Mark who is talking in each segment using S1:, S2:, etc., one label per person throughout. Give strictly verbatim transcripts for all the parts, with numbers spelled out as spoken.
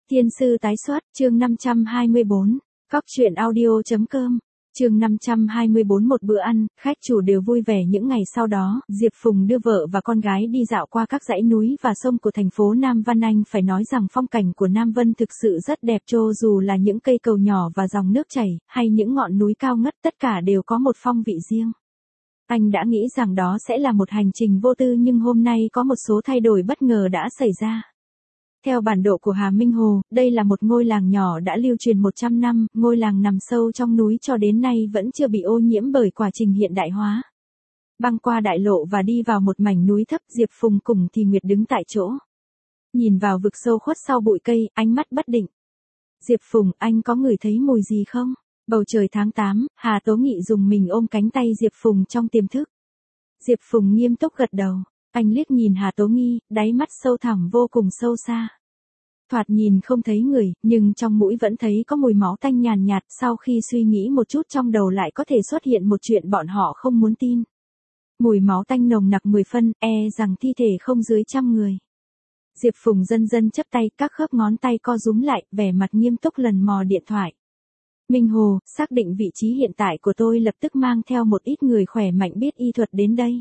S1: Thiên sư tái xuất, chương năm trăm hai mươi bốn, cóc truyện audio chấm com, chương năm trăm hai mươi bốn. Một bữa ăn, khách chủ đều vui vẻ. Những ngày sau đó, Diệp Phùng đưa vợ và con gái đi dạo qua các dãy núi và sông của thành phố Nam Văn. Anh phải nói rằng phong cảnh của Nam Vân thực sự rất đẹp, cho dù là những cây cầu nhỏ và dòng nước chảy, hay những ngọn núi cao ngất, tất cả đều có một phong vị riêng. Anh đã nghĩ rằng đó sẽ là một hành trình vô tư, nhưng hôm nay có một số thay đổi bất ngờ đã xảy ra. Theo bản đồ của Hà Minh Hồ, đây là một ngôi làng nhỏ đã lưu truyền một trăm năm, ngôi làng nằm sâu trong núi cho đến nay vẫn chưa bị ô nhiễm bởi quá trình hiện đại hóa. Băng qua đại lộ và đi vào một mảnh núi thấp, Diệp Phùng cùng Thì Nguyệt đứng tại chỗ. Nhìn vào vực sâu khuất sau bụi cây, ánh mắt bất định. Diệp Phùng, anh có ngửi thấy mùi gì không? Bầu trời tháng tám, Hà Tố Nghị dùng mình ôm cánh tay Diệp Phùng trong tiềm thức. Diệp Phùng nghiêm túc gật đầu. Anh liếc nhìn Hà Tố Nghi, đáy mắt sâu thẳm vô cùng sâu xa. Thoạt nhìn không thấy người, nhưng trong mũi vẫn thấy có mùi máu tanh nhàn nhạt. Sau khi suy nghĩ một chút, trong đầu lại có thể xuất hiện một chuyện bọn họ không muốn tin. Mùi máu tanh nồng nặc mười phân, e rằng thi thể không dưới trăm người. Diệp Phùng dần dần chấp tay, các khớp ngón tay co rúm lại, vẻ mặt nghiêm túc lần mò điện thoại. Minh Hồ, xác định vị trí hiện tại của tôi, lập tức mang theo một ít người khỏe mạnh biết y thuật đến đây.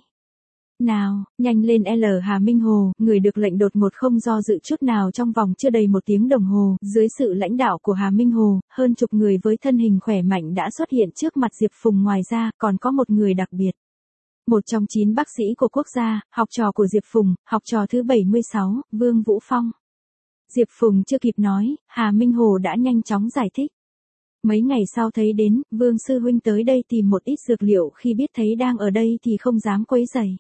S1: Nào, nhanh lên L. Hà Minh Hồ, người được lệnh đột ngột không do dự chút nào. Trong vòng chưa đầy một tiếng đồng hồ, dưới sự lãnh đạo của Hà Minh Hồ, hơn chục người với thân hình khỏe mạnh đã xuất hiện trước mặt Diệp Phùng. Ngoài ra, còn có một người đặc biệt. Một trong chín bác sĩ của quốc gia, học trò của Diệp Phùng, học trò thứ bảy mươi sáu, Vương Vũ Phong. Diệp Phùng chưa kịp nói, Hà Minh Hồ đã nhanh chóng giải thích. Mấy ngày sau thấy đến, Vương Sư Huynh tới đây tìm một ít dược liệu, khi biết thấy đang ở đây thì không dám quấy rầy.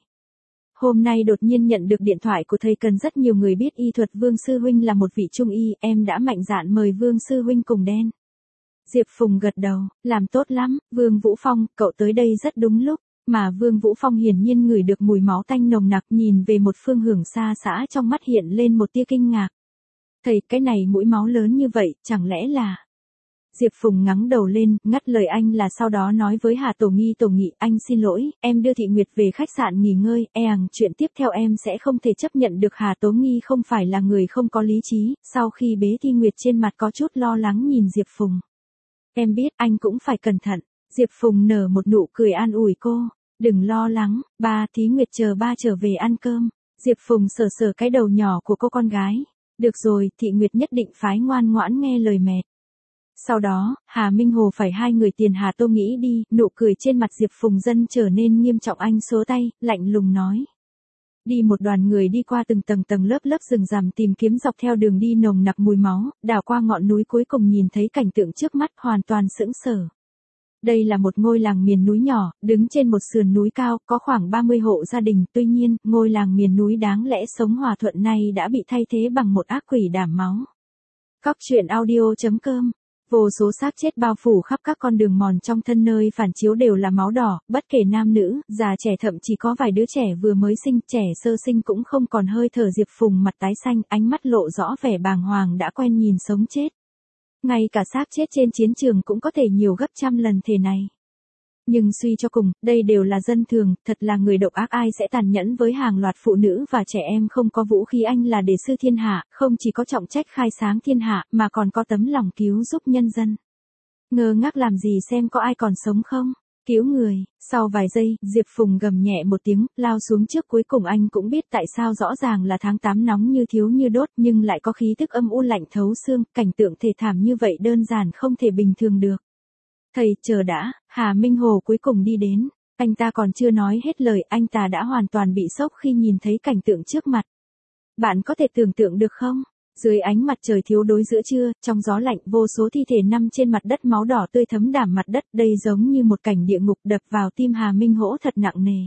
S1: Hôm nay đột nhiên nhận được điện thoại của thầy, cần rất nhiều người biết y thuật. Vương Sư Huynh là một vị trung y, em đã mạnh dạn mời Vương Sư Huynh cùng đen. Diệp Phùng gật đầu, làm tốt lắm, Vương Vũ Phong, cậu tới đây rất đúng lúc. Mà Vương Vũ Phong hiển nhiên ngửi được mùi máu tanh nồng nặc, nhìn về một phương hướng xa xả, trong mắt hiện lên một tia kinh ngạc. Thầy, cái này mũi máu lớn như vậy, chẳng lẽ là... Diệp Phùng ngẩng đầu lên, ngắt lời anh là sau đó nói với Hà Tổ Nghi, Tổ Nghị, anh xin lỗi, em đưa Thị Nguyệt về khách sạn nghỉ ngơi, e rằng chuyện tiếp theo em sẽ không thể chấp nhận được. Hà Tố Nghi không phải là người không có lý trí, sau khi bế Thị Nguyệt trên mặt có chút lo lắng nhìn Diệp Phùng. Em biết, anh cũng phải cẩn thận. Diệp Phùng nở một nụ cười an ủi cô, đừng lo lắng, ba, Thí Nguyệt chờ ba trở về ăn cơm. Diệp Phùng sờ sờ cái đầu nhỏ của cô con gái. Được rồi, Thị Nguyệt nhất định phái ngoan ngoãn nghe lời mẹ. Sau đó, Hà Minh Hồ phải hai người tiền Hà Tô nghĩ đi, nụ cười trên mặt Diệp Phùng dần trở nên nghiêm trọng. Anh số tay, lạnh lùng nói. Đi. Một đoàn người đi qua từng tầng tầng lớp lớp rừng rằm, tìm kiếm dọc theo đường đi nồng nặc mùi máu, đào qua ngọn núi, cuối cùng nhìn thấy cảnh tượng trước mắt, hoàn toàn sững sờ. Đây là một ngôi làng miền núi nhỏ, đứng trên một sườn núi cao, có khoảng ba mươi hộ gia đình. Tuy nhiên, ngôi làng miền núi đáng lẽ sống hòa thuận này đã bị thay thế bằng một ác quỷ đảm máu. Cóc truyện audio chấm com. Vô số xác chết bao phủ khắp các con đường mòn, trong thân nơi phản chiếu đều là máu đỏ, bất kể nam nữ, già trẻ, thậm chí có vài đứa trẻ vừa mới sinh, trẻ sơ sinh cũng không còn hơi thở. Diệp Phùng mặt tái xanh, ánh mắt lộ rõ vẻ bàng hoàng, đã quen nhìn sống chết. Ngay cả xác chết trên chiến trường cũng có thể nhiều gấp trăm lần thể này. Nhưng suy cho cùng, đây đều là dân thường, thật là người độc ác, ai sẽ tàn nhẫn với hàng loạt phụ nữ và trẻ em không có vũ khí. Anh là đề sư thiên hạ, không chỉ có trọng trách khai sáng thiên hạ, mà còn có tấm lòng cứu giúp nhân dân. Ngơ ngác làm gì, xem có ai còn sống không? Cứu người. Sau vài giây, Diệp Phùng gầm nhẹ một tiếng, lao xuống trước. Cuối cùng anh cũng biết tại sao, rõ ràng là tháng tám nóng như thiếu như đốt, nhưng lại có khí tức âm u lạnh thấu xương, cảnh tượng thê thảm như vậy đơn giản không thể bình thường được. Thầy, chờ đã. Hà Minh Hồ cuối cùng đi đến. Anh ta còn chưa nói hết lời, anh ta đã hoàn toàn bị sốc khi nhìn thấy cảnh tượng trước mặt. Bạn có thể tưởng tượng được không? Dưới ánh mặt trời thiếu đối giữa trưa, trong gió lạnh, vô số thi thể nằm trên mặt đất, máu đỏ tươi thấm đảm mặt đất. Đây giống như một cảnh địa ngục, đập vào tim Hà Minh Hỗ thật nặng nề.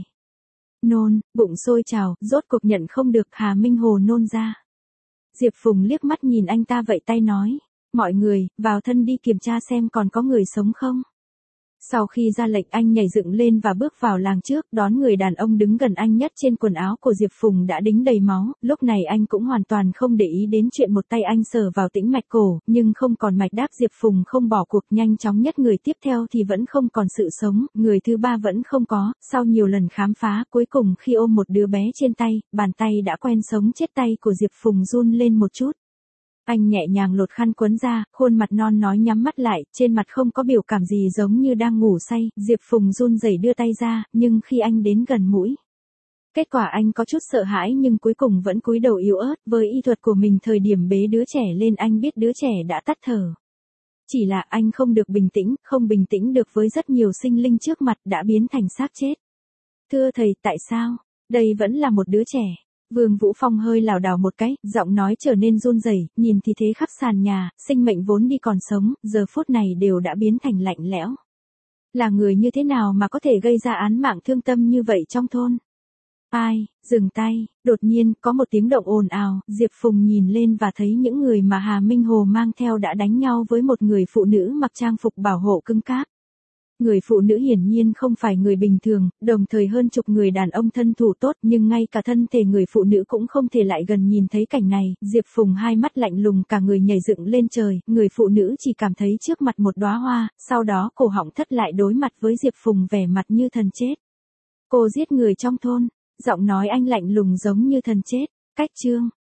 S1: Nôn, bụng sôi trào, rốt cuộc nhận không được, Hà Minh Hồ nôn ra. Diệp Phùng liếc mắt nhìn anh ta vẫy tay nói. Mọi người, vào thân đi, kiểm tra xem còn có người sống không. Sau khi ra lệnh, anh nhảy dựng lên và bước vào làng trước, đón người đàn ông đứng gần anh nhất. Trên quần áo của Diệp Phùng đã đính đầy máu, lúc này anh cũng hoàn toàn không để ý đến chuyện. Một tay anh sờ vào tĩnh mạch cổ, nhưng không còn mạch đáp. Diệp Phùng không bỏ cuộc, nhanh chóng nhất người tiếp theo thì vẫn không còn sự sống, người thứ ba vẫn không có. Sau nhiều lần khám phá, cuối cùng khi ôm một đứa bé trên tay, bàn tay đã quen sống chết, tay của Diệp Phùng run lên một chút. Anh nhẹ nhàng lột khăn quấn ra, khuôn mặt non nói nhắm mắt lại, trên mặt không có biểu cảm gì giống như đang ngủ say, Diệp Phùng run rẩy đưa tay ra, nhưng khi anh đến gần mũi. Kết quả anh có chút sợ hãi nhưng cuối cùng vẫn cúi đầu yếu ớt, với y thuật của mình thời điểm bế đứa trẻ lên anh biết đứa trẻ đã tắt thở. Chỉ là anh không được bình tĩnh, không bình tĩnh được với rất nhiều sinh linh trước mặt đã biến thành xác chết. Thưa thầy, tại sao? Đây vẫn là một đứa trẻ. Vương Vũ Phong hơi lảo đảo một cái, giọng nói trở nên run rẩy, nhìn thì thế khắp sàn nhà, sinh mệnh vốn đi còn sống, giờ phút này đều đã biến thành lạnh lẽo. Là người như thế nào mà có thể gây ra án mạng thương tâm như vậy trong thôn? Ai, dừng tay, đột nhiên, có một tiếng động ồn ào, Diệp Phùng nhìn lên và thấy những người mà Hà Minh Hồ mang theo đã đánh nhau với một người phụ nữ mặc trang phục bảo hộ cứng cáp. Người phụ nữ hiển nhiên không phải người bình thường, đồng thời hơn chục người đàn ông thân thủ tốt nhưng ngay cả thân thể người phụ nữ cũng không thể lại gần nhìn thấy cảnh này, Diệp Phùng hai mắt lạnh lùng cả người nhảy dựng lên trời, người phụ nữ chỉ cảm thấy trước mặt một đóa hoa, sau đó cổ họng thất lại đối mặt với Diệp Phùng vẻ mặt như thần chết. Cô giết người trong thôn, giọng nói anh lạnh lùng giống như thần chết, cách chương.